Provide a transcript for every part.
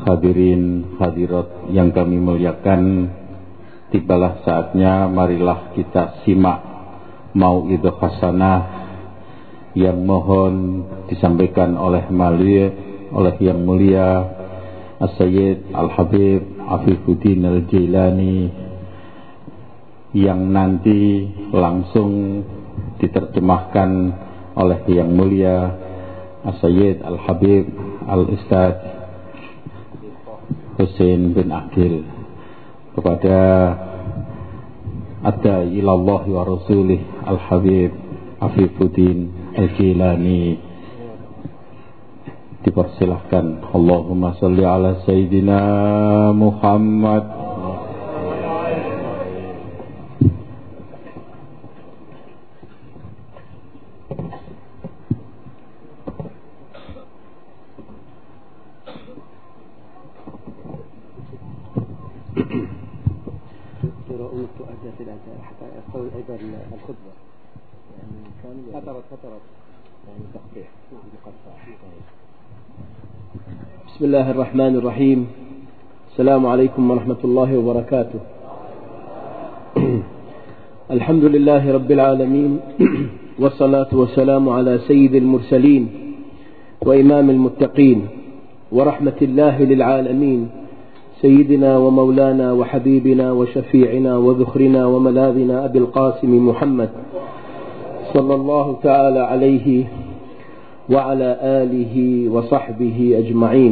hadirin hadirat yang kami muliakan, tibalah saatnya marilah kita simak mau'idhah hasanah yang mohon disampaikan oleh yang mulia As-Sayyid Al-Habib Afifuddin Al-Jailani, yang nanti langsung diterjemahkan oleh yang mulia As-Sayyid Al-Habib Al-Ustadz Husain bin Aqil kepada Ad-Da'i ilallah wa Rasulih Al-Habib Afifuddin Al-Jailani. Dipersilahkan. Allahumma salli ala Sayyidina Muhammad. بسم الله الرحمن الرحيم. السلام عليكم ورحمة الله وبركاته. الحمد لله رب العالمين، والصلاة والسلام على سيد المرسلين وإمام المتقين ورحمة الله للعالمين، سيدنا ومولانا وحبيبنا وشفيعنا وذخرنا وملاذنا أبي القاسم محمد صلى الله تعالى عليه وعلى آله وصحبه أجمعين.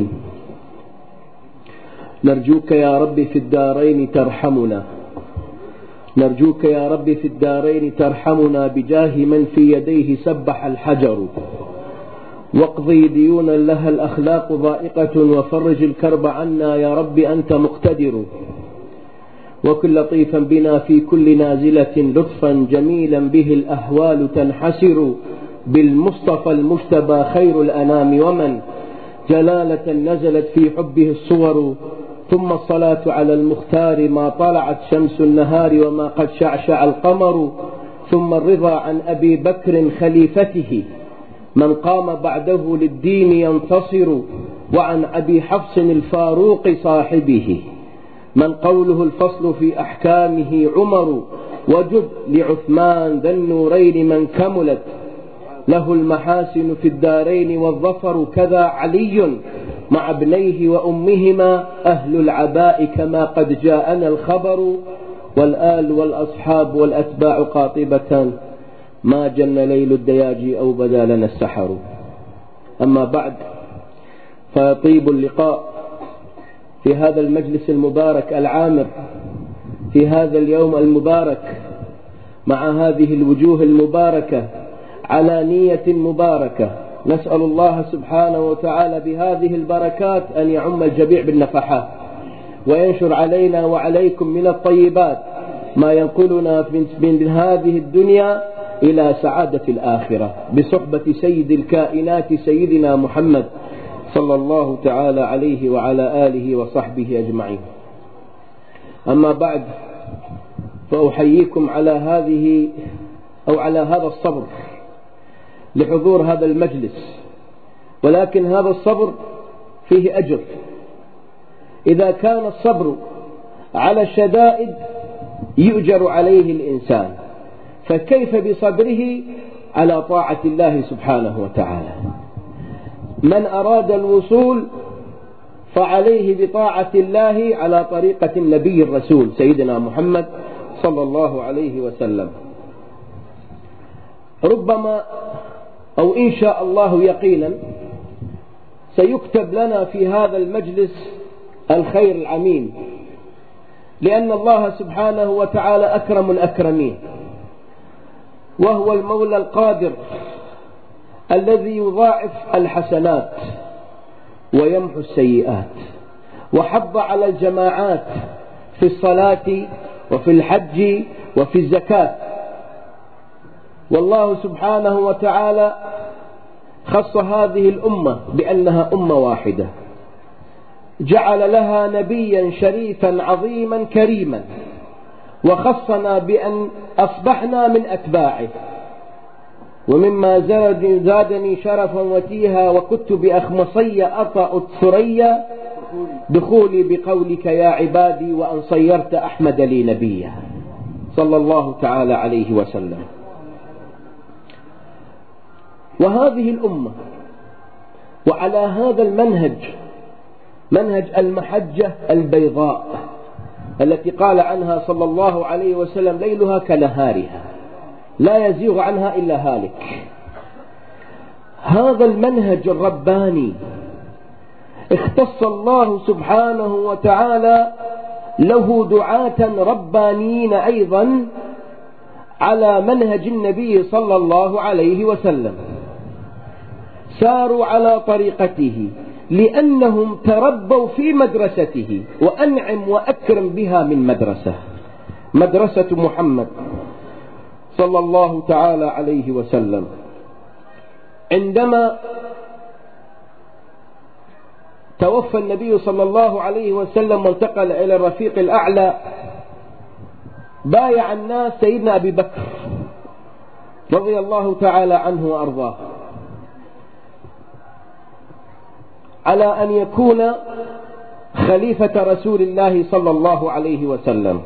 نرجوك يا رب في الدارين ترحمنا، نرجوك يا رب في الدارين ترحمنا بجاه من في يديه سبح الحجر، واقضي ديونا لها الأخلاق ضائقة، وفرج الكرب عنا يا رب أنت مقتدر، وكن لطيفا بنا في كل نازلة لطفا جميلا به الأهوال تنحسر، بالمصطفى المجتبى خير الأنام، ومن جلالة نزلت في حبه الصور، ثم الصلاة على المختار ما طلعت شمس النهار وما قد شعشع القمر، ثم الرضا عن أبي بكر خليفته من قام بعده للدين ينتصر، وعن أبي حفص الفاروق صاحبه من قوله الفصل في أحكامه عمر، وجد لعثمان ذا النورين من كملت له المحاسن في الدارين والظفر، كذا علي مع ابنيه وأمهما أهل العباء كما قد جاءنا الخبر، والآل والأصحاب والأتباع قاطبة ما جن ليل الدياجي أو بدا لنا السحر. أما بعد، فيطيب اللقاء في هذا المجلس المبارك العامر في هذا اليوم المبارك مع هذه الوجوه المباركة على نية مباركة. نسأل الله سبحانه وتعالى بهذه البركات أن يعم الجميع بالنفحات، وينشر علينا وعليكم من الطيبات ما ينقلنا من هذه الدنيا إلى سعادة الآخرة، بصحبة سيد الكائنات سيدنا محمد صلى الله تعالى عليه وعلى آله وصحبه أجمعين. أما بعد، فأحييكم على هذا الصبر لحضور هذا المجلس، ولكن هذا الصبر فيه أجر. إذا كان الصبر على الشدائد يؤجر عليه الإنسان، فكيف بصبره على طاعة الله سبحانه وتعالى؟ من أراد الوصول فعليه بطاعة الله على طريقة النبي الرسول سيدنا محمد صلى الله عليه وسلم. ربما أو إن شاء الله يقينا سيكتب لنا في هذا المجلس الخير العميم، لأن الله سبحانه وتعالى أكرم الأكرمين، وهو المولى القادر الذي يضاعف الحسنات ويمحو السيئات، وحض على الجماعات في الصلاة وفي الحج وفي الزكاة. والله سبحانه وتعالى خص هذه الأمة بأنها أمة واحدة، جعل لها نبيا شريفا عظيما كريما، وخصنا بأن أصبحنا من أتباعه. ومما زادني شرفا وتيها، وكنت بأخمصي أطأ الثريا دخولي بقولك يا عبادي وأن صيرت أحمد لي نبيا صلى الله تعالى عليه وسلم. وهذه الأمة وعلى هذا المنهج، منهج المحجة البيضاء التي قال عنها صلى الله عليه وسلم ليلها كنهارها لا يزيغ عنها إلا هالك. هذا المنهج الرباني اختص الله سبحانه وتعالى له دعاة ربانيين أيضا على منهج النبي صلى الله عليه وسلم، ساروا على طريقته لأنهم تربوا في مدرسته، وأنعم وأكرم بها من مدرسة محمد صلى الله تعالى عليه وسلم. عندما توفى النبي صلى الله عليه وسلم وانتقل إلى الرفيق الأعلى، بايع الناس سيدنا أبي بكر رضي الله تعالى عنه وأرضاه على أن يكون خليفة رسول الله صلى الله عليه وسلم.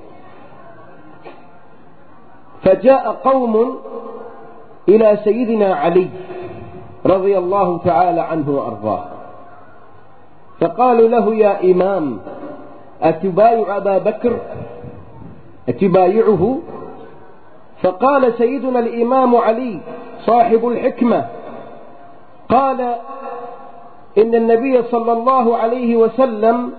فجاء قوم إلى سيدنا علي رضي الله تعالى عنه وأرضاه فقالوا له يا إمام أتبايع أبا بكر، أتبايعه؟ فقال سيدنا الإمام علي صاحب الحكمة، قال إن النبي صلى الله عليه وسلم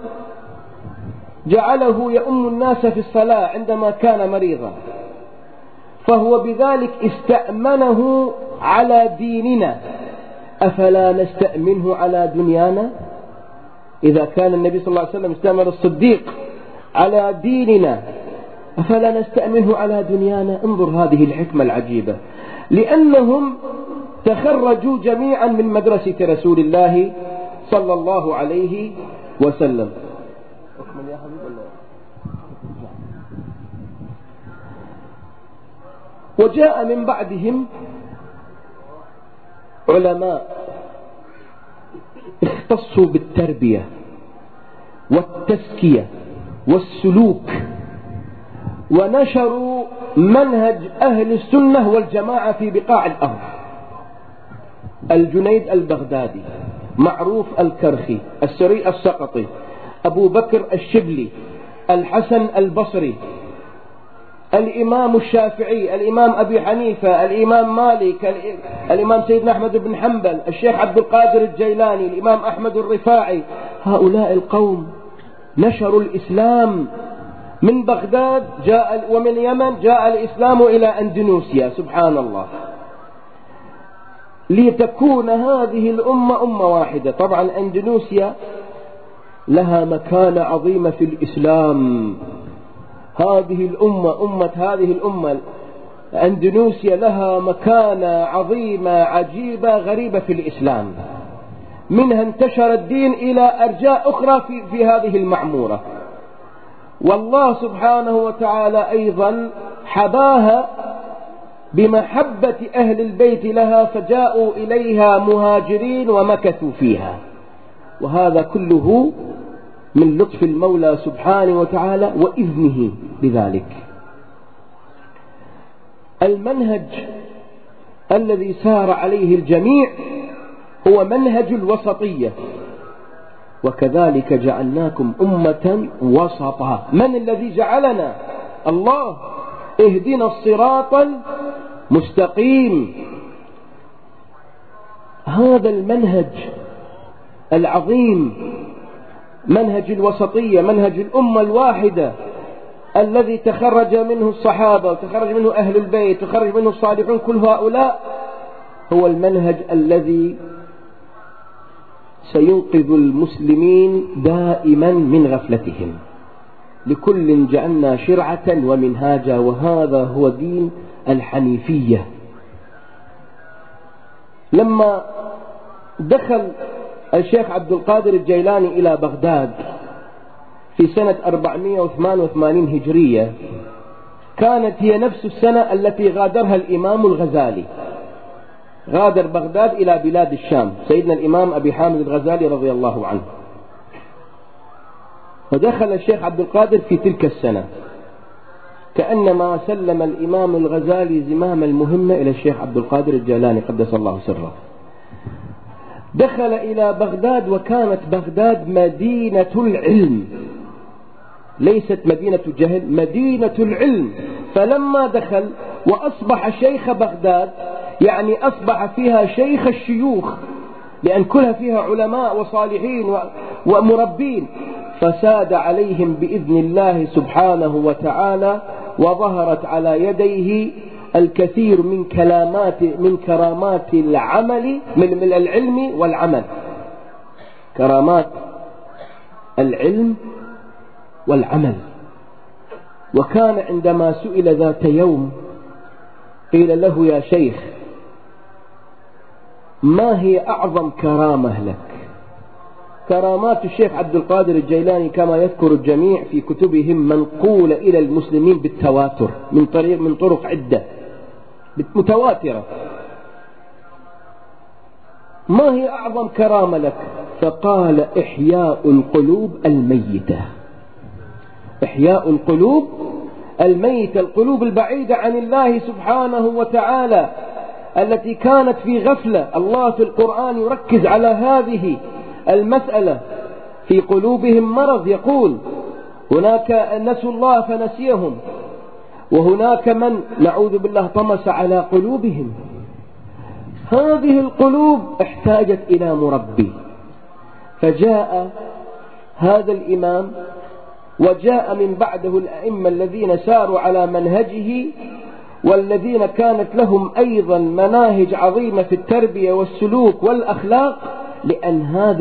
جعله يؤم الناس في الصلاة عندما كان مريضا، فهو بذلك استأمنه على ديننا، أفلا نستأمنه على دنيانا؟ إذا كان النبي صلى الله عليه وسلم استأمن الصديق على ديننا أفلا نستأمنه على دنيانا؟ انظر هذه الحكمة العجيبة، لأنهم تخرجوا جميعا من مدرسة رسول الله صلى الله عليه وسلم. وجاء من بعدهم علماء اختصوا بالتربية والتزكية والسلوك، ونشروا منهج أهل السنة والجماعة في بقاع الأرض. الجنيد البغدادي، معروف الكرخي، السري السقطي، أبو بكر الشبلي، الحسن البصري، الإمام الشافعي، الإمام أبي حنيفة، الإمام مالك، الإمام سيدنا أحمد بن حنبل، الشيخ عبد القادر الجيلاني، الإمام أحمد الرفاعي، هؤلاء القوم نشروا الإسلام من بغداد ومن اليمن جاء الإسلام إلى أندونيسيا، سبحان الله، لتكون هذه الأمة أمة واحدة. طبعا أندونيسيا لها مكانة عظيمة في الإسلام، هذه الأمة أندونيسيا لها مكانة عظيمة عجيبة غريبة في الإسلام، منها انتشر الدين إلى أرجاء أخرى في هذه المعمورة. والله سبحانه وتعالى أيضا حباها بمحبة أهل البيت لها، فجاءوا إليها مهاجرين ومكثوا فيها، وهذا كله من لطف المولى سبحانه وتعالى وإذنه بذلك. المنهج الذي سار عليه الجميع هو منهج الوسطية، وكذلك جعلناكم أمة وسطا. من الذي جعلنا؟ الله. اهدنا الصراط المستقيم. هذا المنهج العظيم، منهج الوسطية، منهج الأمة الواحدة الذي تخرج منه الصحابة وتخرج منه أهل البيت وتخرج منه الصالحون، كل هؤلاء هو المنهج الذي سينقذ المسلمين دائما من غفلتهم. لكل جعلنا شرعة ومنهاجا، وهذا هو دين الحنيفية. لما دخل الشيخ عبد القادر الجيلاني إلى بغداد في سنة 488 هجرية، كانت هي نفس السنة التي غادرها الإمام الغزالي، غادر بغداد إلى بلاد الشام، سيدنا الإمام أبي حامد الغزالي رضي الله عنه. ودخل الشيخ عبد القادر في تلك السنة، كأنما سلم الإمام الغزالي زمام المهمة إلى الشيخ عبد القادر الجيلاني قدس الله سره. دخل إلى بغداد، وكانت بغداد مدينة العلم، ليست مدينة الجهل، مدينة العلم. فلما دخل وأصبح شيخ بغداد، يعني أصبح فيها شيخ الشيوخ، لأن كلها فيها علماء وصالحين ومربين، فساد عليهم بإذن الله سبحانه وتعالى، وظهرت على يديه الكثير من كرامات العمل، من العلم والعمل، كرامات العلم والعمل. وكان عندما سئل ذات يوم قيل له: يا شيخ، ما هي أعظم كرامة لك؟ كرامات الشيخ عبد القادر الجيلاني كما يذكر الجميع في كتبهم منقولة إلى المسلمين بالتواتر من طرق عدة متواترة. ما هي أعظم كرامة لك؟ فقال: إحياء القلوب الميتة. إحياء القلوب الميتة، القلوب البعيدة عن الله سبحانه وتعالى، التي كانت في غفلة. الله في القرآن يركز على هذه المسألة. في قلوبهم مرض، يقول: هناك نسوا الله فنسيهم، وهناك من نعوذ بالله طمس على قلوبهم. هذه القلوب احتاجت إلى مربي، فجاء هذا الإمام، وجاء من بعده الأئمة الذين ساروا على منهجه، والذين كانت لهم أيضا مناهج عظيمة في التربية والسلوك والأخلاق، لأن هذا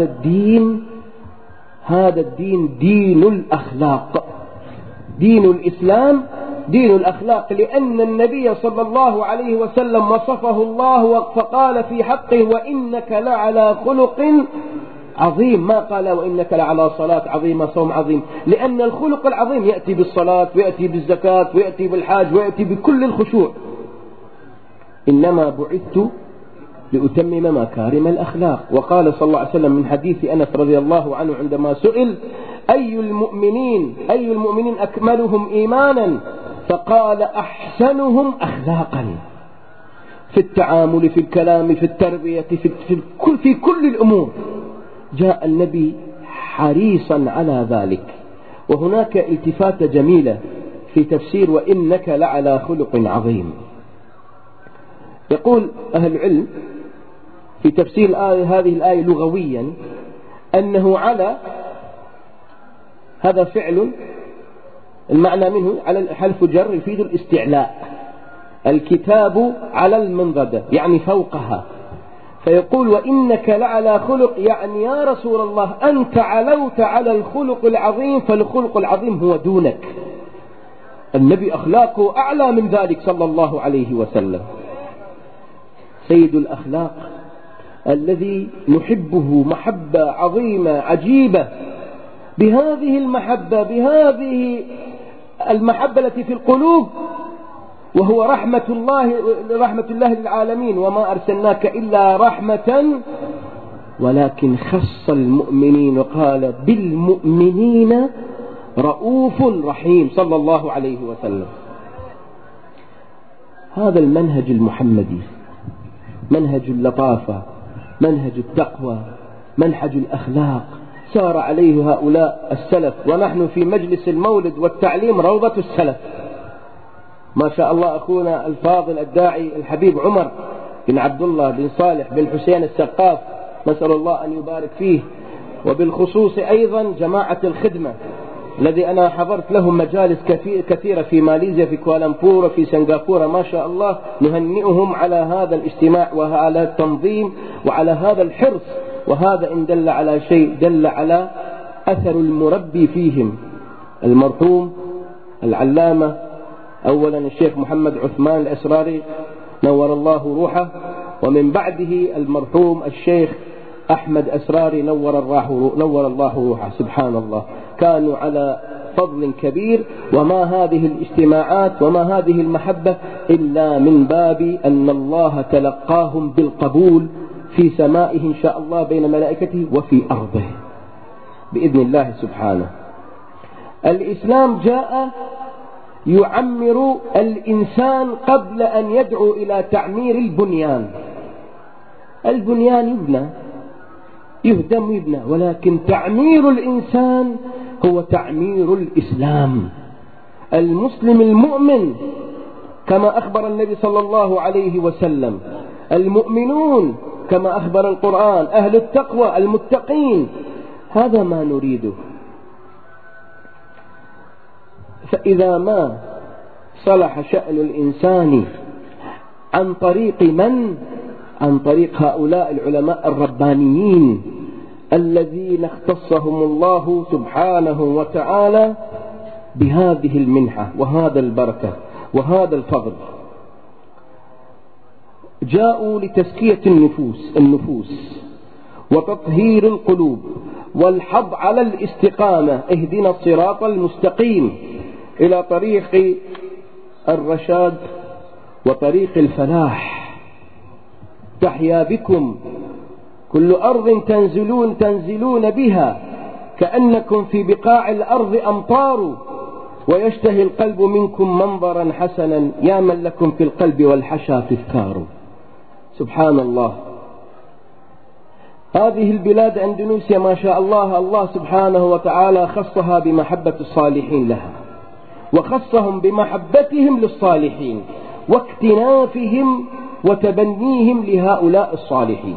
الدين دين الأخلاق، دين الإسلام دين الأخلاق. لأن النبي صلى الله عليه وسلم وصفه الله فقال في حقه: وإنك لعلى خلق عظيم. ما قال: وإنك لعلى صلاة عظيمة، صوم عظيم، لأن الخلق العظيم يأتي بالصلاة، ويأتي بالزكاة، ويأتي بالحاج، ويأتي بكل الخشوع. إنما بعثت لأتمم مكارم الأخلاق. وقال صلى الله عليه وسلم من حديث أنس رضي الله عنه عندما سئل: أي المؤمنين أكملهم إيمانا؟ فقال: أحسنهم أخلاقا، في التعامل، في الكلام، في التربية، في كل الأمور. جاء النبي حريصا على ذلك. وهناك التفاتة جميلة في تفسير: وإنك لعلى خلق عظيم. يقول أهل العلم في تفسير هذه الآية لغويا أنه على، هذا فعل المعنى منه على حرف جر يفيد الاستعلاء. الكتاب على المنضدة يعني فوقها، فيقول: وإنك لعلى خلق، يعني يا رسول الله أنت علوت على الخلق العظيم، فالخلق العظيم هو دونك. النبي أخلاقه أعلى من ذلك صلى الله عليه وسلم، سيد الأخلاق الذي نحبه محبة عظيمة عجيبة. بهذه المحبة التي في القلوب، وهو رحمة الله للعالمين. وما أرسلناك إلا رحمة، ولكن خص المؤمنين وقال: بالمؤمنين رؤوف رحيم صلى الله عليه وسلم. هذا المنهج المحمدي، منهج اللطافة، منهج التقوى، منهج الأخلاق، سار عليه هؤلاء السلف. ونحن في مجلس المولد والتعليم روضة السلف. ما شاء الله أخونا الفاضل الداعي الحبيب عمر بن عبد الله بن صالح بن حسين السقاف، نسأل الله أن يبارك فيه. وبالخصوص أيضا جماعة الخدمة الذي أنا حضرت لهم مجالس كثيرة في ماليزيا، في كوالالمبور، وفي سنغافورة، ما شاء الله. نهنئهم على هذا الاجتماع وعلى التنظيم وعلى هذا الحرص. وهذا إن دل على شيء دل على أثر المربي فيهم، المرحوم العلامة أولا الشيخ محمد عثمان الأسراري نور الله روحه، ومن بعده المرحوم الشيخ أحمد أسراري نور الله روحه. سبحان الله، كانوا على فضل كبير. وما هذه الاجتماعات وما هذه المحبة إلا من باب أن الله تلقاهم بالقبول في سمائه إن شاء الله بين ملائكته، وفي أرضه بإذن الله سبحانه. الإسلام جاء يعمر الإنسان قبل أن يدعو إلى تعمير البنيان. البنيان يبنى، يهدم يبنى، ولكن تعمير الإنسان هو تعمير الإسلام. المسلم المؤمن كما أخبر النبي صلى الله عليه وسلم، المؤمنون كما أخبر القرآن، أهل التقوى المتقين، هذا ما نريده. فإذا ما صلح شأن الإنسان عن طريق من؟ عن طريق هؤلاء العلماء الربانيين الذين اختصهم الله سبحانه وتعالى بهذه المنحة وهذا البركة وهذا الفضل. جاءوا لتزكية النفوس وتطهير القلوب والحض على الاستقامة، اهدنا الصراط المستقيم إلى طريق الرشاد وطريق الفلاح. تحيا بكم كل أرض تنزلون بها كأنكم في بقاع الأرض أمطار، ويشتهي القلب منكم منظرا حسنا يا من لكم في القلب والحشا تذكار. سبحان الله. هذه البلاد أندونيسيا ما شاء الله، الله سبحانه وتعالى خصها بمحبة الصالحين لها، وخصهم بمحبتهم للصالحين واكتنافهم وتبنيهم لهؤلاء الصالحين.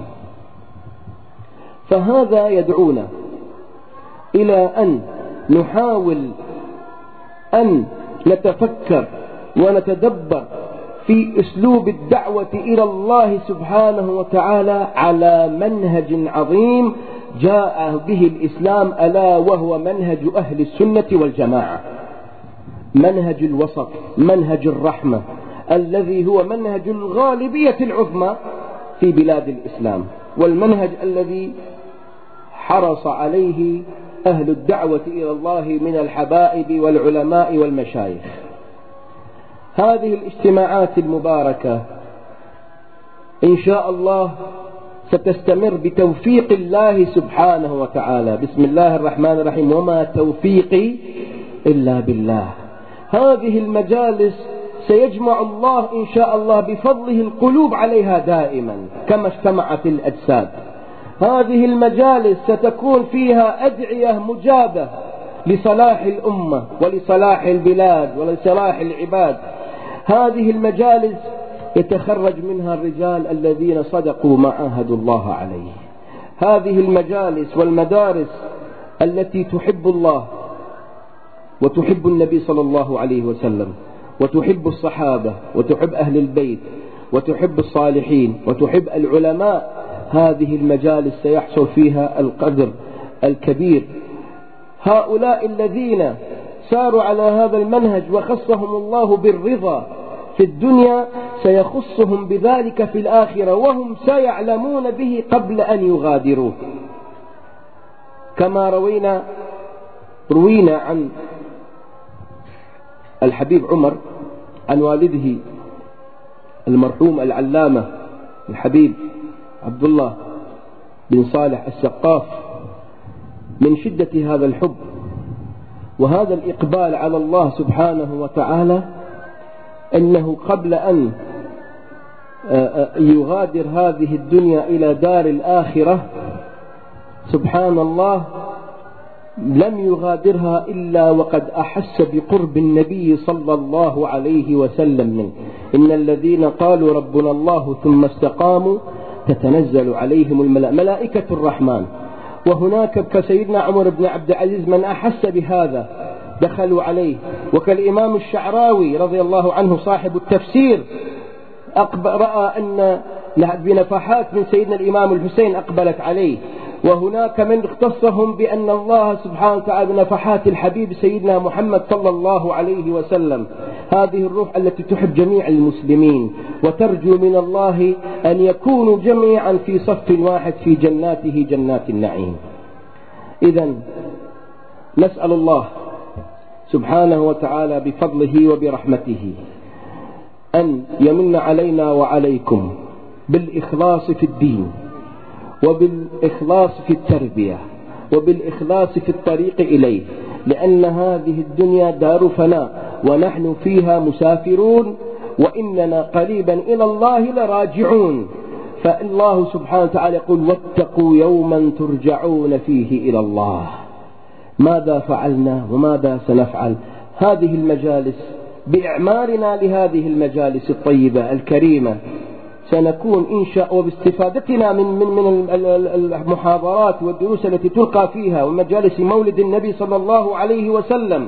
فهذا يدعونا إلى أن نحاول أن نتفكر ونتدبر في أسلوب الدعوة إلى الله سبحانه وتعالى على منهج عظيم جاء به الإسلام، ألا وهو منهج أهل السنة والجماعة، منهج الوسط، منهج الرحمة، الذي هو منهج الغالبية العظمى في بلاد الإسلام، والمنهج الذي حرص عليه أهل الدعوة إلى الله من الحبائب والعلماء والمشايخ. هذه الاجتماعات المباركة إن شاء الله ستستمر بتوفيق الله سبحانه وتعالى. بسم الله الرحمن الرحيم، وما توفيقي إلا بالله. هذه المجالس سيجمع الله إن شاء الله بفضله القلوب عليها دائما كما اجتمعت الأجساد. هذه المجالس ستكون فيها أدعية مجابة لصلاح الأمة ولصلاح البلاد ولصلاح العباد. هذه المجالس يتخرج منها الرجال الذين صدقوا ما عاهدوا الله عليه. هذه المجالس والمدارس التي تحب الله وتحب النبي صلى الله عليه وسلم وتحب الصحابة وتحب أهل البيت وتحب الصالحين وتحب العلماء، هذه المجالس سيحصل فيها القدر الكبير. هؤلاء الذين ساروا على هذا المنهج وخصهم الله بالرضا في الدنيا سيخصهم بذلك في الآخرة، وهم سيعلمون به قبل أن يغادروه. كما روينا عن الحبيب عمر عن والده المرحوم العلامة الحبيب عبد الله بن صالح السقاف، من شدة هذا الحب وهذا الإقبال على الله سبحانه وتعالى، أنه قبل أن يغادر هذه الدنيا إلى دار الآخرة سبحان الله لم يغادرها إلا وقد أحس بقرب النبي صلى الله عليه وسلم منه. إن الذين قالوا ربنا الله ثم استقاموا تتنزل عليهم ملائكة الرحمن. وهناك كسيدنا عمر بن عبد العزيز من أحس بهذا دخلوا عليه، وكالإمام الشعراوي رضي الله عنه صاحب التفسير رأى أن بنفحات من سيدنا الإمام الحسين أقبلت عليه. وهناك من اختصهم بأن الله سبحانه وتعالى بنفحات الحبيب سيدنا محمد صلى الله عليه وسلم، هذه الروح التي تحب جميع المسلمين وترجو من الله أن يكونوا جميعا في صف واحد في جناته جنات النعيم. إذن نسأل الله سبحانه وتعالى بفضله وبرحمته أن يمن علينا وعليكم بالإخلاص في الدين، وبالإخلاص في التربية، وبالإخلاص في الطريق إليه، لأن هذه الدنيا دار فناء ونحن فيها مسافرون، وإننا قريبا إلى الله لراجعون. فالله سبحانه وتعالى يقول: واتقوا يوما ترجعون فيه إلى الله. ماذا فعلنا وماذا سنفعل؟ هذه المجالس، بإعمارنا لهذه المجالس الطيبة الكريمة سنكون إن شاء، وباستفادتنا من المحاضرات والدروس التي تلقى فيها ومجالس مولد النبي صلى الله عليه وسلم،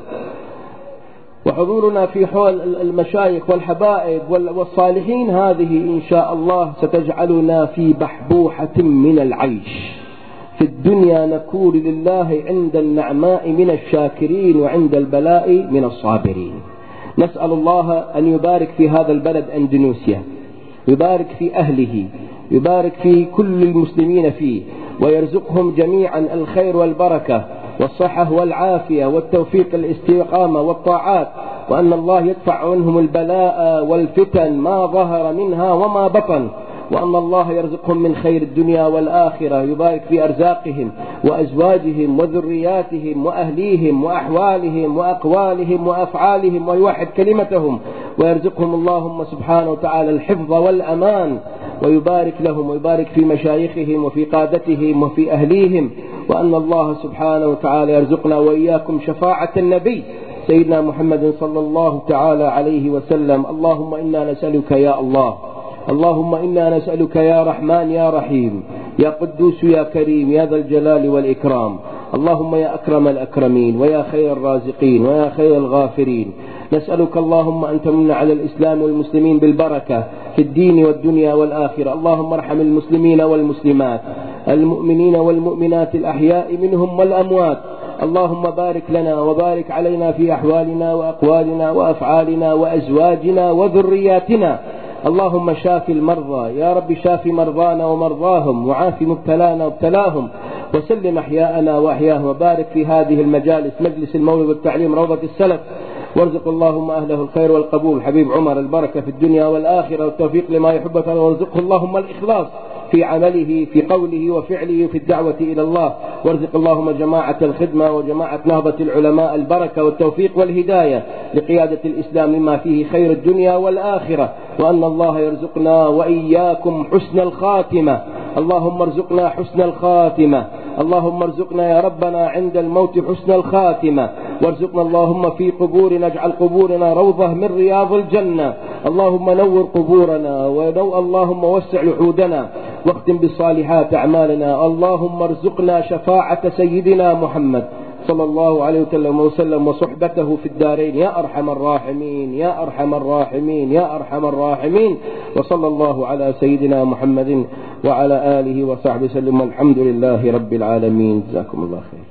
وحضورنا في حول المشايخ والحبائب والصالحين، هذه إن شاء الله ستجعلنا في بحبوحة من العيش في الدنيا، نكون لله عند النعماء من الشاكرين وعند البلاء من الصابرين. نسأل الله أن يبارك في هذا البلد أندونيسيا، يبارك في أهله، يبارك في كل المسلمين فيه، ويرزقهم جميعا الخير والبركة والصحة والعافية والتوفيق الاستقامة والطاعات، وأن الله يدفع عنهم البلاء والفتن ما ظهر منها وما بطن، وأن الله يرزقهم من خير الدنيا والآخرة، يبارك في أرزاقهم وأزواجهم وذرياتهم وأهليهم وأحوالهم وأقوالهم وأفعالهم، ويوحد كلمتهم، ويرزقهم اللهم سبحانه وتعالى الحفظ والأمان، ويبارك لهم ويبارك في مشايخهم وفي قادتهم وفي أهليهم، وأن الله سبحانه وتعالى يرزقنا وإياكم شفاعة النبي سيدنا محمد صلى الله تعالى عليه وسلم. اللهم إنا نسألك يا الله، اللهم إنا نسألك يا رحمن يا رحيم يا قدوس يا كريم يا ذا الجلال والإكرام، اللهم يا أكرم الأكرمين ويا خير الرازقين ويا خير الغافرين، نسألك اللهم أن تمن على الإسلام والمسلمين بالبركة في الدين والدنيا والآخرة. اللهم ارحم المسلمين والمسلمات، المؤمنين والمؤمنات الأحياء منهم والأموات. اللهم بارك لنا وبارك علينا في أحوالنا وأقوالنا وأفعالنا وأزواجنا وذرياتنا. اللهم شاف المرضى يا رب، شاف مرضانا ومرضاهم، وعاف مبتلانا وابتلاهم، وسلم أحياءنا وأحياهم، وبارك في هذه المجالس، مجلس المولد والتعليم روضة السلف، وارزق اللهم أهله الخير والقبول. حبيب عمر البركة في الدنيا والآخرة والتوفيق لما يحبك، وارزقه اللهم الإخلاص في عمله في قوله وفعله في الدعوة إلى الله، وارزق اللهم جماعة الخدمة وجماعة نهضة العلماء البركة والتوفيق والهداية لقيادة الإسلام مما فيه خير الدنيا والآخرة، وأن الله يرزقنا وإياكم حسن الخاتمة. اللهم ارزقنا حسن الخاتمة، اللهم ارزقنا يا ربنا عند الموت حسن الخاتمة، وارزقنا اللهم في قبورنا، اجعل قبورنا روضة من رياض الجنة، اللهم نور قبورنا اللهم وسع لحودنا، واختم بالصالحات أعمالنا. اللهم ارزقنا شفاعة سيدنا محمد صلى الله عليه وسلم وصحبته في الدارين يا أرحم الراحمين يا أرحم الراحمين يا أرحم الراحمين. وصلى الله على سيدنا محمد وعلى آله وصحبه وسلم، والحمد لله رب العالمين. جزاكم الله خير.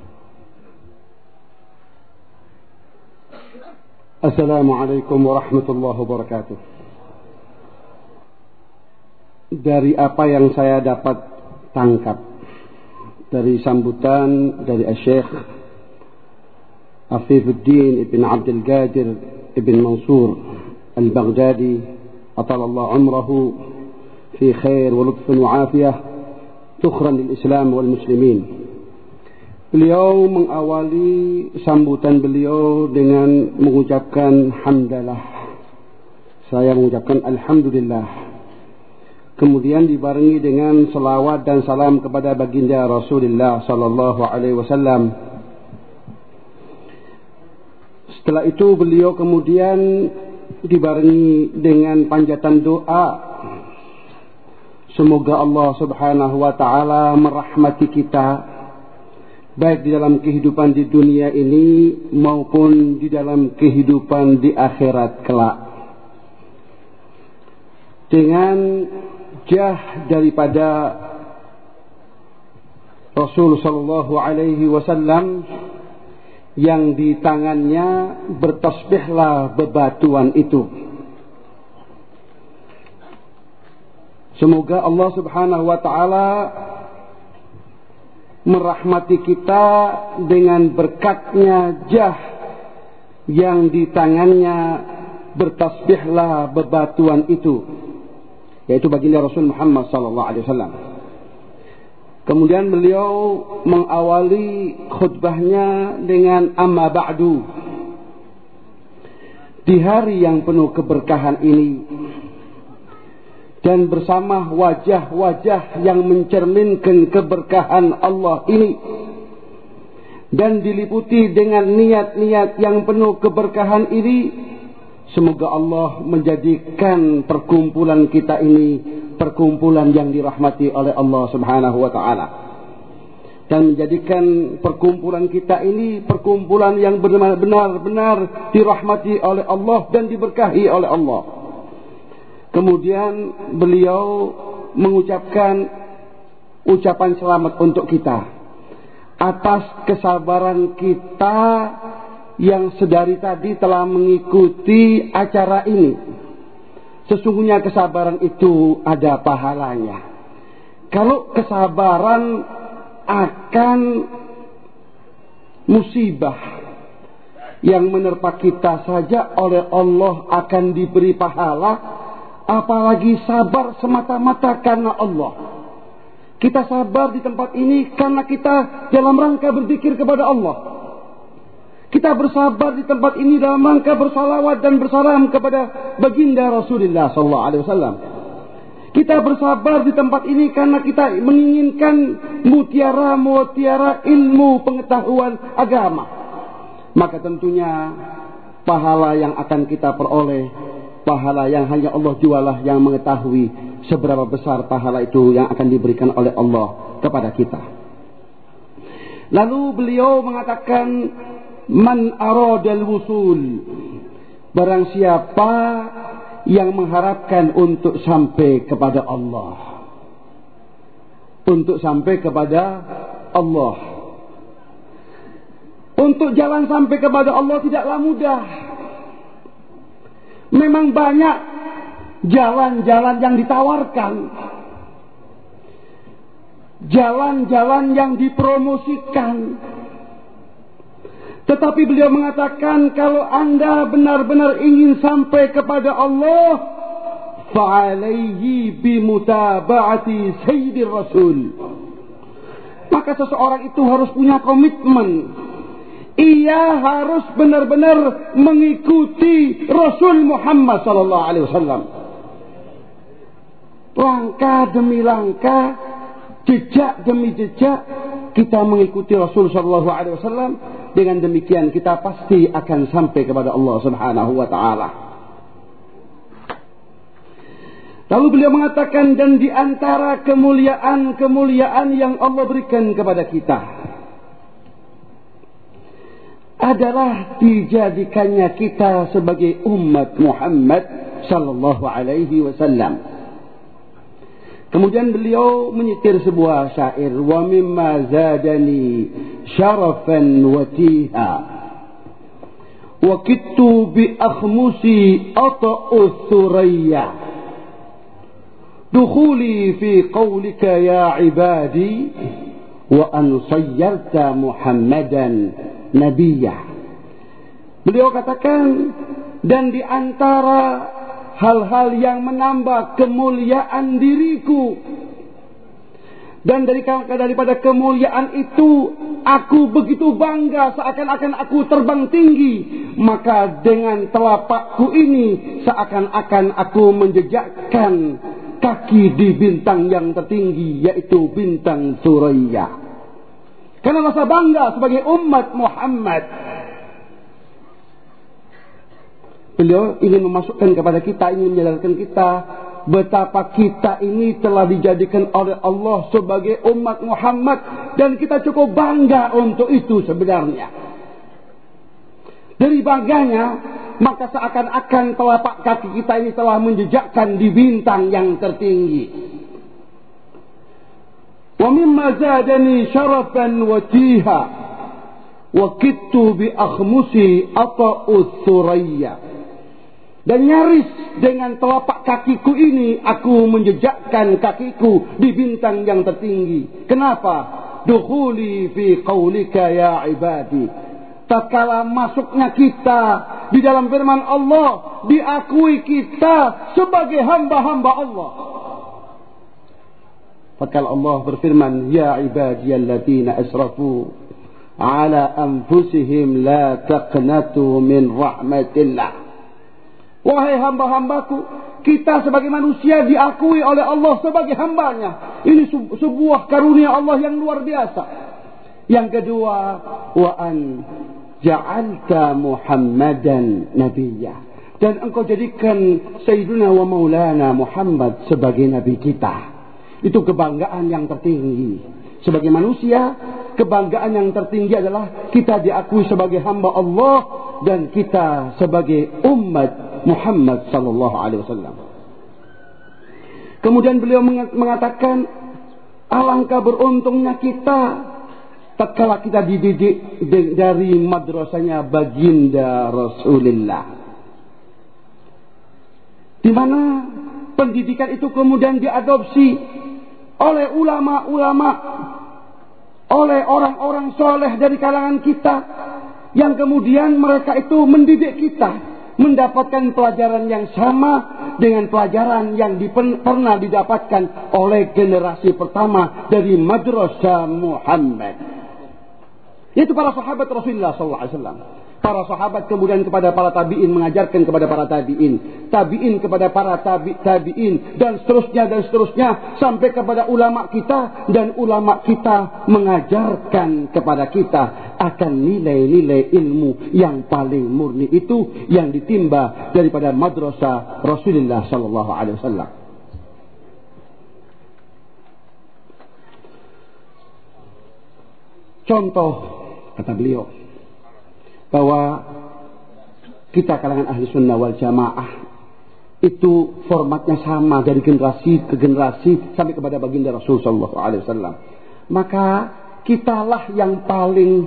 السلام عليكم ورحمة الله وبركاته. Dari apa yang saya dapat tangkap dari sambutan dari Syekh Afifuddin Ibn Abdul Qadir Ibn Mansur Al-Baghdadi atalallahu umrahu fi khair wa lutfun wa afiyah tukhran lil Islam wal muslimin. Beliau mengawali sambutan beliau dengan mengucapkan hamdalah. Saya mengucapkan alhamdulillah. Kemudian dibarengi dengan selawat dan salam kepada baginda Rasulullah sallallahu alaihi wasallam. Setelah itu beliau kemudian dibarengi dengan panjatan doa, semoga Allah Subhanahu wa taala merahmati kita baik di dalam kehidupan di dunia ini maupun di dalam kehidupan di akhirat kelak, dengan jah daripada Rasul sallallahu alaihi wasallam yang di tangannya bertasbihlah bebatuan itu. Semoga Allah Subhanahu wa taala merahmati kita dengan berkatnya jah yang di tangannya bertasbihlah bebatuan itu, yaitu baginda Rasul Muhammad sallallahu alaihi wasallam. Kemudian beliau mengawali khutbahnya dengan amma ba'du. Di hari yang penuh keberkahan ini, dan bersama wajah-wajah yang mencerminkan keberkahan Allah ini, dan diliputi dengan niat-niat yang penuh keberkahan ini, semoga Allah menjadikan perkumpulan kita ini perkumpulan yang dirahmati oleh Allah Subhanahu wa taala, dan menjadikan perkumpulan kita ini perkumpulan yang benar-benar dirahmati oleh Allah dan diberkahi oleh Allah. Kemudian beliau mengucapkan ucapan selamat untuk kita atas kesabaran kita yang sedari tadi telah mengikuti acara ini. Sesungguhnya kesabaran itu ada pahalanya. Kalau kesabaran akan musibah yang menerpa kita saja oleh Allah akan diberi pahala, apalagi sabar semata-mata karena Allah. Kita sabar di tempat ini karena kita dalam rangka berzikir kepada Allah. Kita bersabar di tempat ini dalam rangka bersalawat dan bersalam kepada baginda Rasulullah SAW. Kita bersabar di tempat ini karena kita menginginkan mutiara-mutiara ilmu pengetahuan agama. Maka tentunya pahala yang akan kita peroleh, pahala yang hanya Allah jualah yang mengetahui seberapa besar pahala itu yang akan diberikan oleh Allah kepada kita. Lalu beliau mengatakan, man aradal wusul, barang siapa yang mengharapkan untuk sampai kepada Allah, untuk sampai kepada Allah. Untuk jalan sampai kepada Allah tidaklah mudah. Memang banyak jalan-jalan yang ditawarkan, jalan-jalan yang dipromosikan. Tetapi beliau mengatakan, kalau anda benar-benar ingin sampai kepada Allah, fa'alaihi bimutaba'ati sayyidir rasul. Maka seseorang itu harus punya komitmen. Ia harus benar-benar mengikuti Rasul Muhammad sallallahu alaihi wasallam. Langkah demi langkah, jejak demi jejak, kita mengikuti Rasul sallallahu alaihi wasallam. Dengan demikian kita pasti akan sampai kepada Allah Subhanahu wa taala. Lalu beliau mengatakan, dan di antara kemuliaan-kemuliaan yang Allah berikan kepada kita adalah dijadikannya kita sebagai umat Muhammad sallallahu alaihi wasallam. Kemudian beliau menyetir sebuah syair, wa mimma zadani syarafan wa tiha wa kittu bi akhmusi ata'u thuraya dukhuli fi qawlika ya ibadi wa an sayyarta Muhammadan nabiyya. Beliau katakan, dan di antara hal-hal yang menambah kemuliaan diriku, dan daripada kemuliaan itu aku begitu bangga seakan-akan aku terbang tinggi, maka dengan telapakku ini seakan-akan aku menjejakkan kaki di bintang yang tertinggi, yaitu bintang Suraya. Karena rasa bangga sebagai umat Muhammad, beliau ingin memasukkan kepada kita, ingin menyadarkan kita betapa kita ini telah dijadikan oleh Allah sebagai umat Muhammad, dan kita cukup bangga untuk itu sebenarnya. Dari bangganya, maka seakan-akan telapak kaki kita ini telah menjejakkan di bintang yang tertinggi. Wa mimma zadani syarafan wa tiha wa kittu bi akhmusi ata'u thuraya. Dan nyaris dengan telapak kakiku ini aku menjejakkan kakiku di bintang yang tertinggi. Kenapa? Dukhuli fi qaulika ya ibadi. Tatkala masuknya kita di dalam firman Allah, diakui kita sebagai hamba-hamba Allah. Maka Allah berfirman, ya ibadiyalladzina asrafu ala anfusihim la taqnatu min rahmatillah. Wahai hamba-hambaku, kita sebagai manusia diakui oleh Allah sebagai hambanya. Ini sebuah karunia Allah yang luar biasa. Yang kedua, wa an ja'alta Muhammadan nabiyya. Dan engkau jadikan Sayyiduna wa Maulana Muhammad sebagai Nabi kita. Itu kebanggaan yang tertinggi. Sebagai manusia, kebanggaan yang tertinggi adalah kita diakui sebagai hamba Allah dan kita sebagai umat Muhammad sallallahu alaihi wasallam. Kemudian beliau mengatakan, alangkah beruntungnya kita tatkala kita dididik dari madrasahnya baginda Rasulullah. Di mana pendidikan itu kemudian diadopsi oleh ulama-ulama, oleh orang-orang soleh dari kalangan kita, yang kemudian mereka itu mendidik kita, mendapatkan pelajaran yang sama dengan pelajaran yang pernah didapatkan oleh generasi pertama dari madrasah Muhammad, yaitu para sahabat Rasulullah SAW. Para sahabat kemudian kepada para tabi'in mengajarkan kepada para tabi'in, tabi'in kepada para tabi'in, dan seterusnya sampai kepada ulama kita, dan ulama kita mengajarkan kepada kita akan nilai-nilai ilmu yang paling murni itu yang ditimba daripada madrasah Rasulullah sallallahu alaihi wasallam. Contoh kata beliau bahwa kita kalangan ahli sunnah wal jamaah itu formatnya sama dari generasi ke generasi sampai kepada baginda Rasul sallallahu alaihi wasallam. Maka kitalah yang paling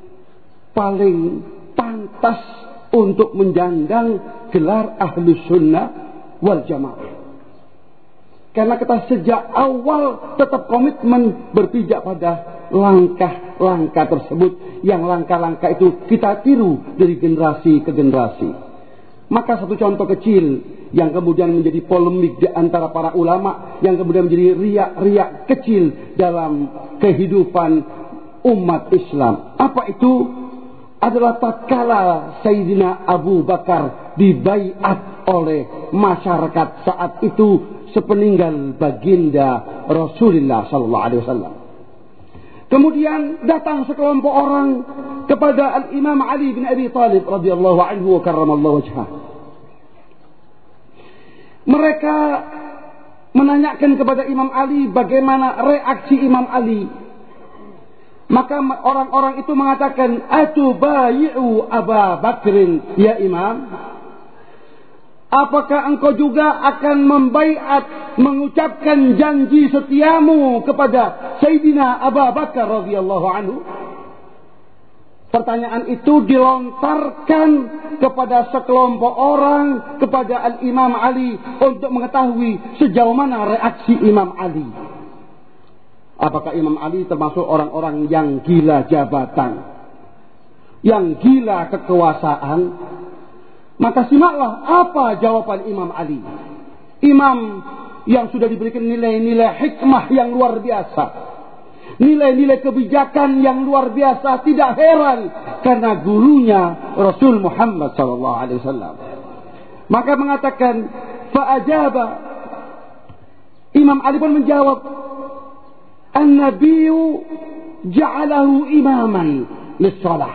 pantas untuk menjandang gelar ahli sunnah wal jamaah. Karena kita sejak awal tetap komitmen berpijak pada langkah-langkah tersebut, yang langkah-langkah itu kita tiru dari generasi ke generasi. Maka satu contoh kecil yang kemudian menjadi polemik di antara para ulama, yang kemudian menjadi riak-riak kecil dalam kehidupan umat Islam. Apa itu? Adalah tatkala Sayyidina Abu Bakar dibaiat oleh masyarakat saat itu sepeninggal baginda Rasulullah sallallahu alaihi wasallam. Kemudian datang sekelompok orang kepada Al-Imam Ali bin Abi Thalib radhiyallahu anhu wa karramallahu wajhah. Mereka menanyakan kepada Imam Ali bagaimana reaksi Imam Ali. Maka orang-orang itu mengatakan, "Atubayi'u Aba Bakrin ya Imam? Apakah engkau juga akan membaiat, mengucapkan janji setiamu kepada Sayyidina Abu Bakar radhiyallahu anhu?" Pertanyaan itu dilontarkan kepada sekelompok orang, kepada Al-Imam Ali, untuk mengetahui sejauh mana reaksi Imam Ali. Apakah Imam Ali termasuk orang-orang yang gila jabatan, yang gila kekuasaan? Maka simaklah apa jawaban Imam Ali. Imam yang sudah diberikan nilai-nilai hikmah yang luar biasa, nilai-nilai kebijakan yang luar biasa. Tidak heran karena gurunya Rasul Muhammad SAW. Maka mengatakan, fa'ajaba, Imam Ali pun menjawab, an-nabiyyu ja'alahu imaman lis-shalah,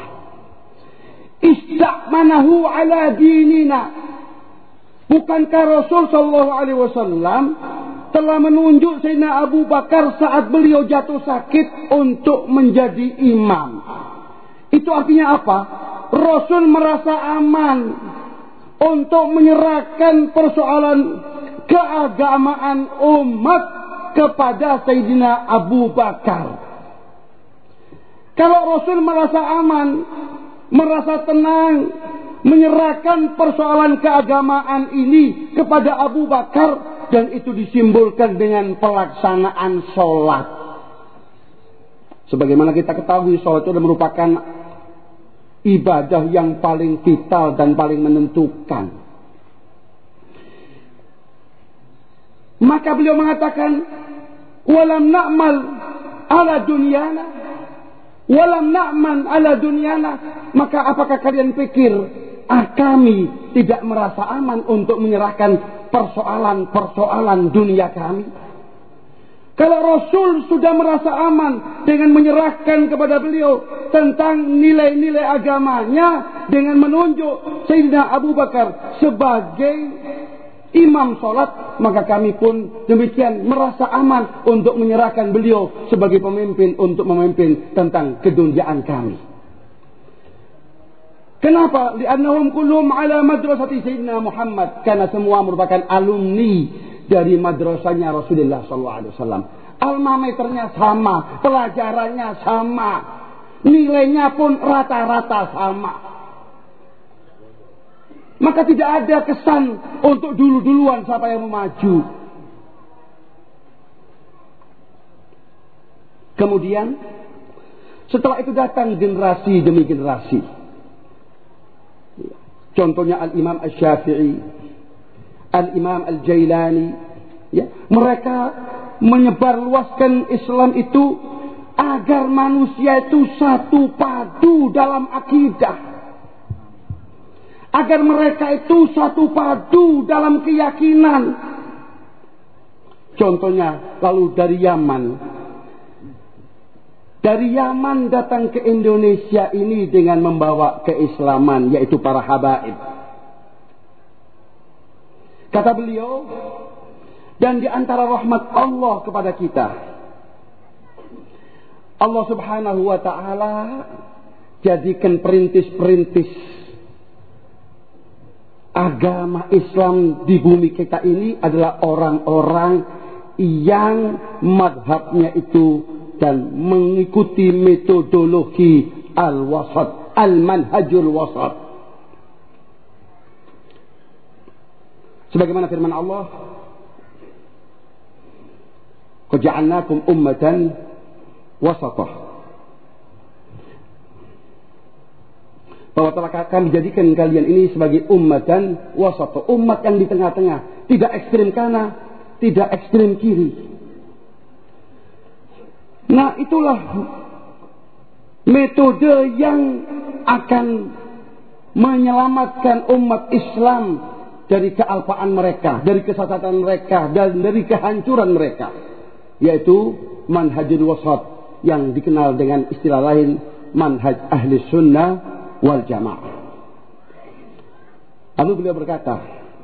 istamanahu ala dinina. Bukankah Rasul sallallahu alaihi wasallam telah menunjuk Sayyidina Abu Bakar saat beliau jatuh sakit untuk menjadi imam? Itu artinya apa? Rasul merasa aman untuk menyerahkan persoalan keagamaan umat kepada Sayyidina Abu Bakar. Kalau Rasul merasa aman, merasa tenang, menyerahkan persoalan keagamaan ini kepada Abu Bakar, dan itu disimbolkan dengan pelaksanaan sholat. Sebagaimana kita ketahui, sholat itu merupakan ibadah yang paling vital dan paling menentukan. Maka beliau mengatakan, walam na'mal ala dunyana, walam na'man ala dunyana. Maka apakah kalian pikir kami tidak merasa aman untuk menyerahkan persoalan-persoalan dunia kami? Kalau Rasul sudah merasa aman dengan menyerahkan kepada beliau tentang nilai-nilai agamanya, dengan menunjuk Sayyidina Abu Bakar sebagai imam sholat, maka kami pun demikian merasa aman untuk menyerahkan beliau sebagai pemimpin untuk memimpin tentang keduniaan kami. Kenapa? Li'annahum kullum ala madrasati Sayyidina Muhammad, karena semua merupakan alumni dari madrasahnya Rasulullah SAW. Alma maternya sama, pelajarannya sama, nilainya pun rata-rata sama. Maka tidak ada kesan untuk dulu-duluan siapa yang mau maju. Kemudian setelah itu datang generasi demi generasi. Contohnya Al-Imam Asy-Syafi'i, Al-Imam Al-Jailani, ya, mereka menyebarluaskan Islam itu agar manusia itu satu padu dalam akidah, agar mereka itu satu padu dalam keyakinan. Contohnya lalu dari Yaman datang ke Indonesia ini dengan membawa keislaman, yaitu para habaib. Kata beliau, dan di antara rahmat Allah kepada kita, Allah Subhanahu wa ta'ala jadikan perintis-perintis agama Islam di bumi kita ini adalah orang-orang yang madhabnya itu dan mengikuti metodologi al-wasat, al-manhajul wasat. Sebagaimana firman Allah, "Qaja'alnakum ummatan wasatah." Bahwa telah kami jadikan kalian ini sebagai ummatan wasatah, umat yang di tengah-tengah, tidak ekstrem kanan, tidak ekstrem kiri. Nah, itulah metode yang akan menyelamatkan umat Islam dari kealpaan mereka, dari kesesatan mereka, dan dari kehancuran mereka, yaitu manhajul wasat yang dikenal dengan istilah lain manhaj ahli sunnah wal jamaah. Lalu beliau berkata,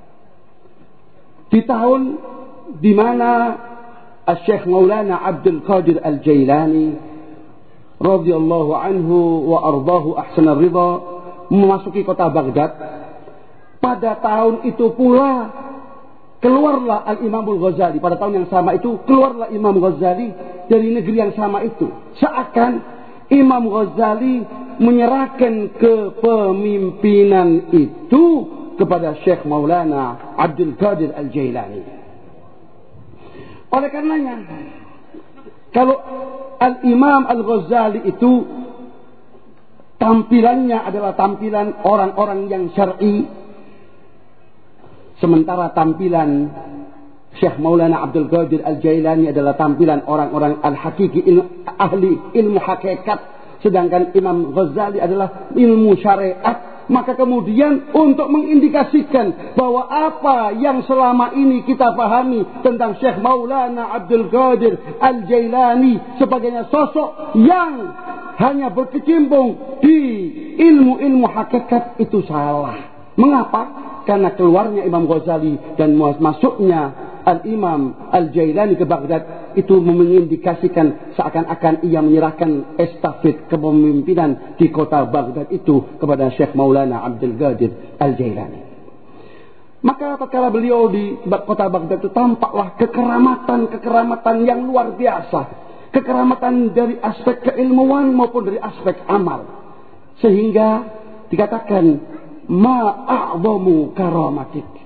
di tahun di mana Syekh Maulana Abdul Qadir Al-Jailani radhiyallahu anhu wa ardahu ahsanar ridha memasuki kota Baghdad, pada tahun itu pula keluarlah Al-Imam Al-Ghazali. Pada tahun yang sama itu keluarlah Imam Ghazali dari negeri yang sama itu. Seakan Imam Ghazali menyerahkan kepemimpinan itu kepada Syekh Maulana Abdul Qadir Al-Jailani. Oleh karenanya, kalau Al-Imam Al-Ghazali itu tampilannya adalah tampilan orang-orang yang syar'i, sementara tampilan Syekh Maulana Abdul Qadir Al-Jailani adalah tampilan orang-orang al-hakiki, ahli ilmu hakikat, sedangkan Imam Ghazali adalah ilmu syariat. Maka kemudian untuk mengindikasikan bahwa apa yang selama ini kita pahami tentang Syekh Maulana Abdul Qadir Al-Jailani sebagainya sosok yang hanya berkecimpung di ilmu-ilmu hakikat itu salah. Mengapa? Karena keluarnya Imam Ghazali dan masuknya Al-Imam Al-Jailani ke Baghdad itu mengindikasikan seakan-akan ia menyerahkan estafet kepemimpinan di kota Baghdad itu kepada Syekh Maulana Abdul Qadir Al-Jailani. Maka tatkala beliau di kota Baghdad itu tampaklah kekeramatan yang luar biasa. Kekeramatan dari aspek keilmuan maupun dari aspek amal. Sehingga dikatakan ma'a'zamu karamatik.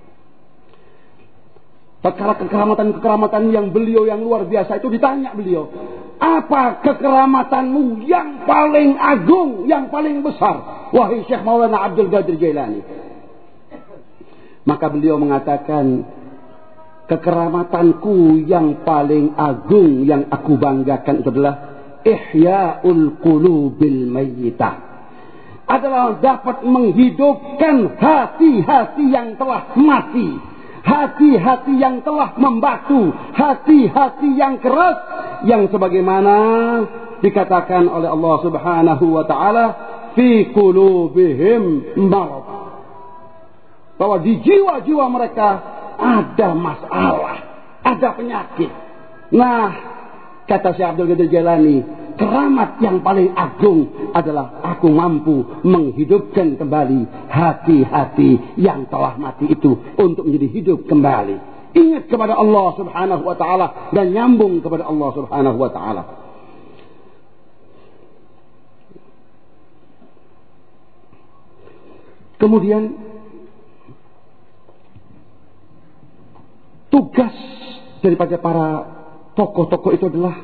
Tatkala kekeramatan yang beliau yang luar biasa itu ditanya beliau, apa kekeramatanmu yang paling agung, yang paling besar, wahai Syekh Maulana Abdul Qadir Jailani? Maka beliau mengatakan, kekeramatanku yang paling agung yang aku banggakan itu adalah ihya'ul qulubil mayyitah, adalah dapat menghidupkan hati-hati yang telah mati, hati-hati yang telah membatu, hati-hati yang keras, yang sebagaimana dikatakan oleh Allah Subhanahu wa taala fi qulubihim marad, bahwa di jiwa-jiwa mereka ada masalah, ada penyakit. Nah, kata Syekh Abdul Qadir Jailani, keramat yang paling agung adalah aku mampu menghidupkan kembali hati-hati yang telah mati itu untuk menjadi hidup kembali. Ingat kepada Allah Subhanahu wa taala dan nyambung kepada Allah Subhanahu wa taala. Kemudian tugas daripada para tokoh-tokoh itu adalah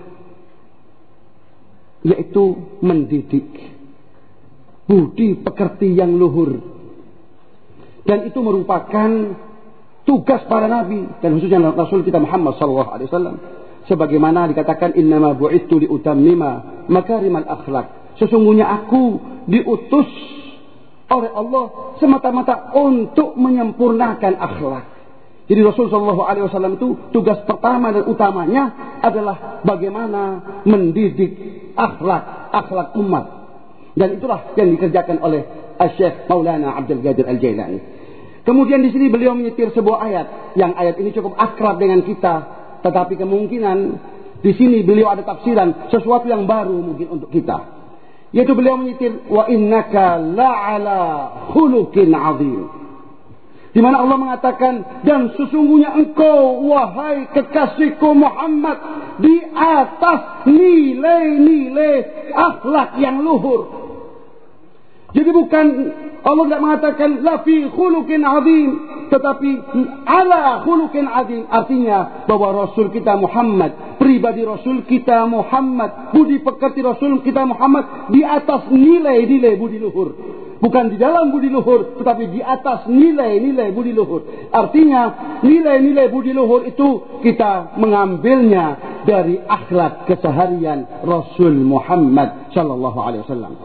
yaitu mendidik budi pekerti yang luhur, dan itu merupakan tugas para nabi dan khususnya Rasul kita Muhammad sallallahu alaihi wasallam, sebagaimana dikatakan innama bu'itsu liutammima makarimal akhlak, sesungguhnya aku diutus oleh Allah semata-mata untuk menyempurnakan akhlak. Jadi Rasul sallallahu alaihi wasallam itu tugas pertama dan utamanya adalah bagaimana mendidik akhlak umat. Dan itulah yang dikerjakan oleh Syekh Maulana Abdul Qadir Al-Jailani. Kemudian di sini beliau menyetir sebuah ayat, yang ayat ini cukup akrab dengan kita, tetapi kemungkinan di sini beliau ada tafsiran sesuatu yang baru mungkin untuk kita. Yaitu beliau menyetir wa innaka la'ala khuluqin 'azim. Di mana Allah mengatakan, dan sesungguhnya engkau wahai kekasihku Muhammad di atas nilai-nilai akhlak yang luhur. Jadi bukan Allah tidak mengatakan la fi khuluqin azim, tetapi ala khuluqin azim, artinya bahwa Rasul kita Muhammad, pribadi Rasul kita Muhammad, budi pekerti Rasul kita Muhammad di atas nilai-nilai budi luhur. Bukan di dalam budi luhur, tetapi di atas nilai-nilai budi luhur. Artinya nilai-nilai budi luhur itu kita mengambilnya dari akhlak keseharian Rasul Muhammad sallallahu alaihi wasallam.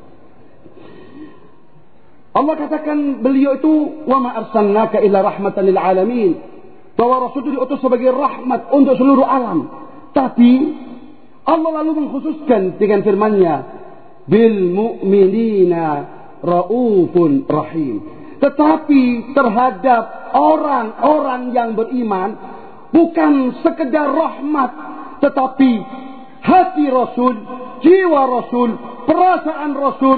Allah katakan beliau itu wa ma arsalnaka illa rahmatan lil alamin, bahwa Rasul itu diutus sebagai rahmat untuk seluruh alam. Tapi Allah lalu mengkhususkan dengan firman-Nya bil mu'minina raufun rahim. Tetapi terhadap orang-orang yang beriman bukan sekedar rahmat, tetapi hati Rasul, jiwa Rasul, perasaan Rasul,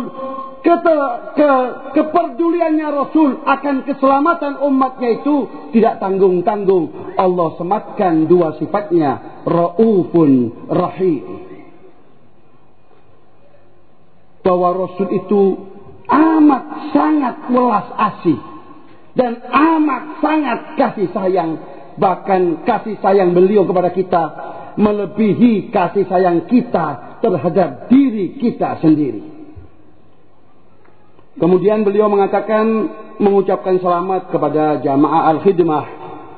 kepeduliannya Rasul akan keselamatan umatnya itu tidak tanggung-tanggung. Allah sematkan dua sifatnya, raufun rahim. Bahwa Rasul itu amat sangat welas asih dan amat sangat kasih sayang. Bahkan kasih sayang beliau kepada kita melebihi kasih sayang kita terhadap diri kita sendiri. Kemudian beliau mengucapkan selamat kepada jamaah Al-Khidmah,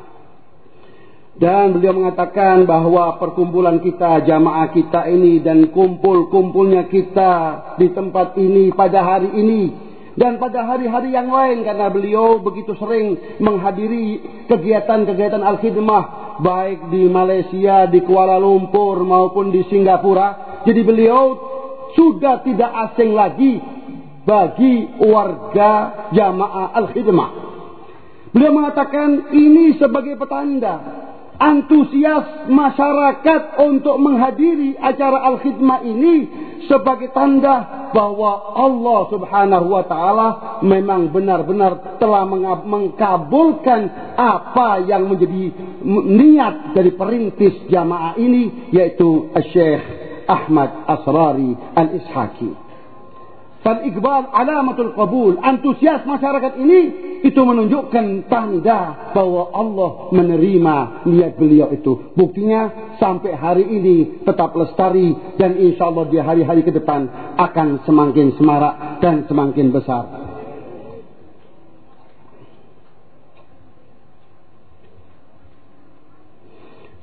dan beliau mengatakan bahwa perkumpulan kita, jamaah kita ini, dan kumpul-kumpulnya kita di tempat ini pada hari ini dan pada hari-hari yang lain, karena beliau begitu sering menghadiri kegiatan-kegiatan Al-Khidmah baik di Malaysia, di Kuala Lumpur maupun di Singapura. Jadi beliau sudah tidak asing lagi bagi warga jamaah Al-Khidmah. Beliau mengatakan ini sebagai petanda antusias masyarakat untuk menghadiri acara Al-Khidmah ini, sebagai tanda bahwa Allah Subhanahu wa taala memang benar-benar telah mengkabulkan apa yang menjadi niat dari perintis jamaah ini, yaitu Syekh Ahmad Asrari Al-Ishaqi. Dan iqbal alamatul qabul, antusias masyarakat ini itu menunjukkan tanda bahwa Allah menerima niat beliau itu. Buktinya sampai hari ini tetap lestari, dan insya Allah di hari-hari ke depan akan semakin semarak dan semakin besar.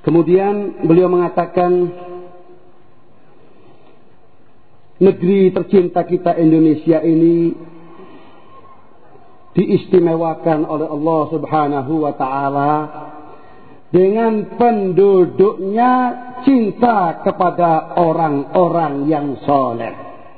Kemudian beliau mengatakan, negeri tercinta kita Indonesia ini diistimewakan oleh Allah Subhanahu wa taala dengan penduduknya cinta kepada orang-orang yang soleh.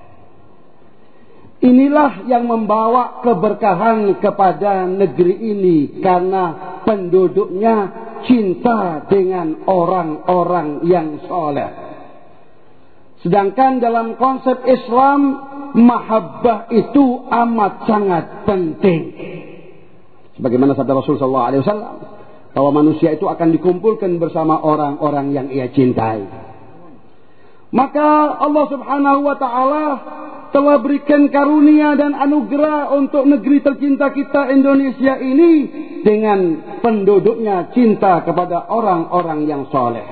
Inilah yang membawa keberkahan kepada negeri ini, karena penduduknya cinta dengan orang-orang yang soleh. Sedangkan dalam konsep Islam, mahabbah itu amat sangat penting. Sebagaimana sabda Rasul sallallahu alaihi wasallam, bahwa manusia itu akan dikumpulkan bersama orang-orang yang ia cintai. Maka Allah Subhanahu wa taala telah berikan karunia dan anugerah untuk negeri tercinta kita Indonesia ini dengan penduduknya cinta kepada orang-orang yang soleh.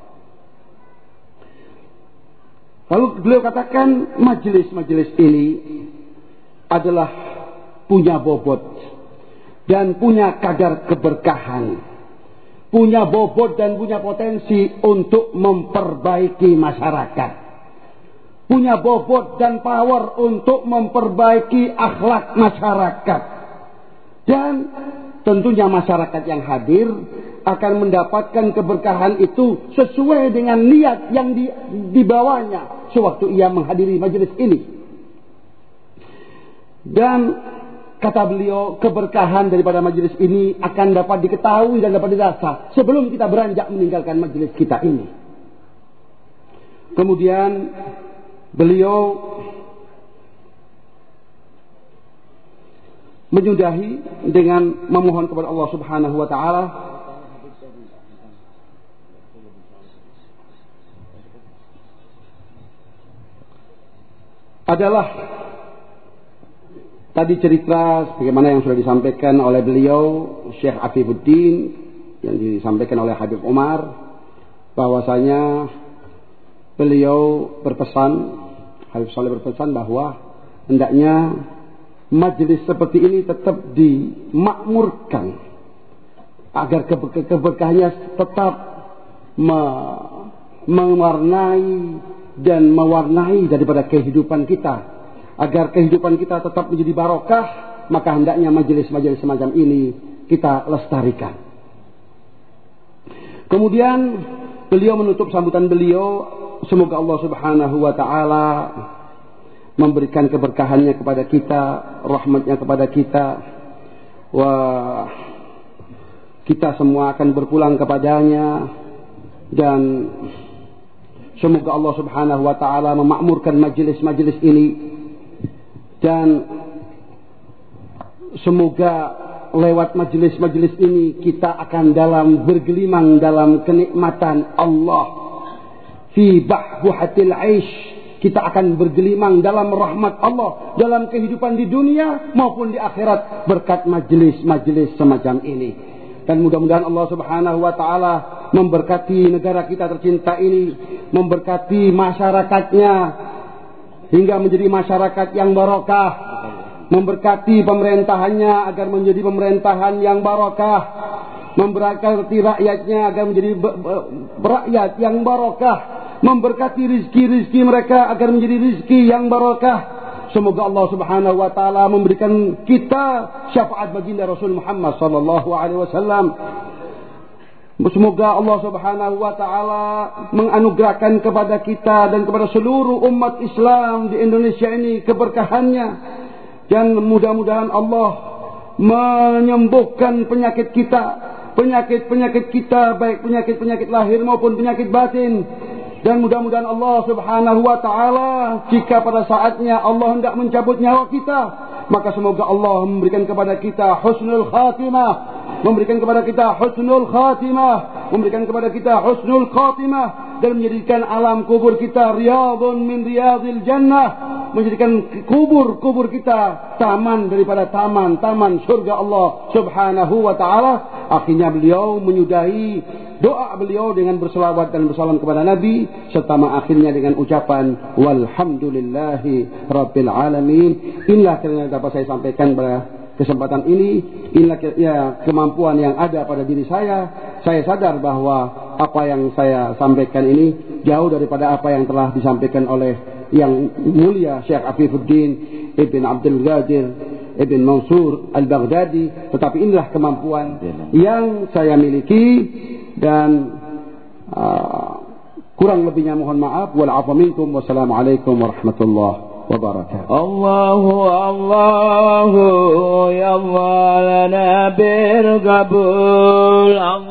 Lalu beliau katakan, majelis-majelis ini adalah punya bobot dan punya kadar keberkahan, punya bobot dan punya potensi untuk memperbaiki masyarakat, punya bobot dan power untuk memperbaiki akhlak masyarakat. Dan tentunya masyarakat yang hadir akan mendapatkan keberkahan itu sesuai dengan niat yang dibawanya sewaktu ia menghadiri majelis ini. Dan kata beliau, keberkahan daripada majelis ini akan dapat diketahui dan dapat dirasa sebelum kita beranjak meninggalkan majelis kita ini. Kemudian beliau menyudahi dengan memohon kepada Allah Subhanahu wa taala adalah tadi cerita bagaimana yang sudah disampaikan oleh beliau Syekh Afifuddin, yang disampaikan oleh Habib Umar, bahwasanya beliau berpesan, Habib Saleh berpesan bahwa hendaknya majelis seperti ini tetap dimakmurkan agar keberkahannya tetap mewarnai dan mewarnai daripada kehidupan kita, agar kehidupan kita tetap menjadi barokah. Maka hendaknya majelis-majelis semacam ini kita lestarikan. Kemudian beliau menutup sambutan beliau, semoga Allah Subhanahu wa taala memberikan keberkahannya kepada kita, rahmatnya kepada kita, kita semua akan berpulang kepadanya, dan semoga Allah Subhanahu wa taala memakmurkan majelis-majelis ini, dan semoga lewat majelis-majelis ini kita akan bergelimang dalam kenikmatan Allah. Fi bahbuhatil aish, kita akan bergelimang dalam rahmat Allah dalam kehidupan di dunia maupun di akhirat berkat majelis-majelis semacam ini. Dan mudah-mudahan Allah Subhanahu wa taala memberkati negara kita tercinta ini, memberkati masyarakatnya hingga menjadi masyarakat yang barokah, memberkati pemerintahannya agar menjadi pemerintahan yang barokah, memberkati rakyatnya agar menjadi rakyat yang barokah, memberkati rizki-rizki mereka agar menjadi rizki yang barokah. Semoga Allah Subhanahu wa taala memberikan kita syafaat baginda Rasul Muhammad sallallahu alaihi wasallam. Semoga Allah Subhanahu wa taala menganugerahkan kepada kita dan kepada seluruh umat Islam di Indonesia ini keberkahannya, dan mudah-mudahan Allah menyembuhkan penyakit kita, penyakit-penyakit kita, baik penyakit-penyakit lahir maupun penyakit batin. Dan mudah-mudahan Allah Subhanahu wa taala, jika pada saatnya Allah hendak mencabut nyawa kita, maka semoga Allah memberikan kepada kita husnul khatimah, memberikan kepada kita husnul khatimah, memberikan kepada kita husnul khatimah, dan menjadikan alam kubur kita riyadun min riyadil jannah, menjadikan kubur kita taman daripada taman-taman surga Allah Subhanahu wa taala. Akhirnya beliau menyudahi doa beliau dengan berselawat dan bersalam kepada Nabi, serta mengakhirnya dengan ucapan walhamdulillahi rabbil alamin. Inilah yang dapat saya sampaikan pada kesempatan ini. Inilah kemampuan yang ada pada diri saya. Saya sadar bahwa apa yang saya sampaikan ini jauh daripada apa yang telah disampaikan oleh yang mulia Syekh Afifuddin Ibn Abdul Qadir Ibn Mansur Al-Baghdadi, tetapi inilah kemampuan yang saya miliki dan kurang lebihnya mohon maaf. Wal 'afwa minkum. Wassalamualaikum warahmatullahi wabarakatuh. Allahu ya Allah lana bil qabul.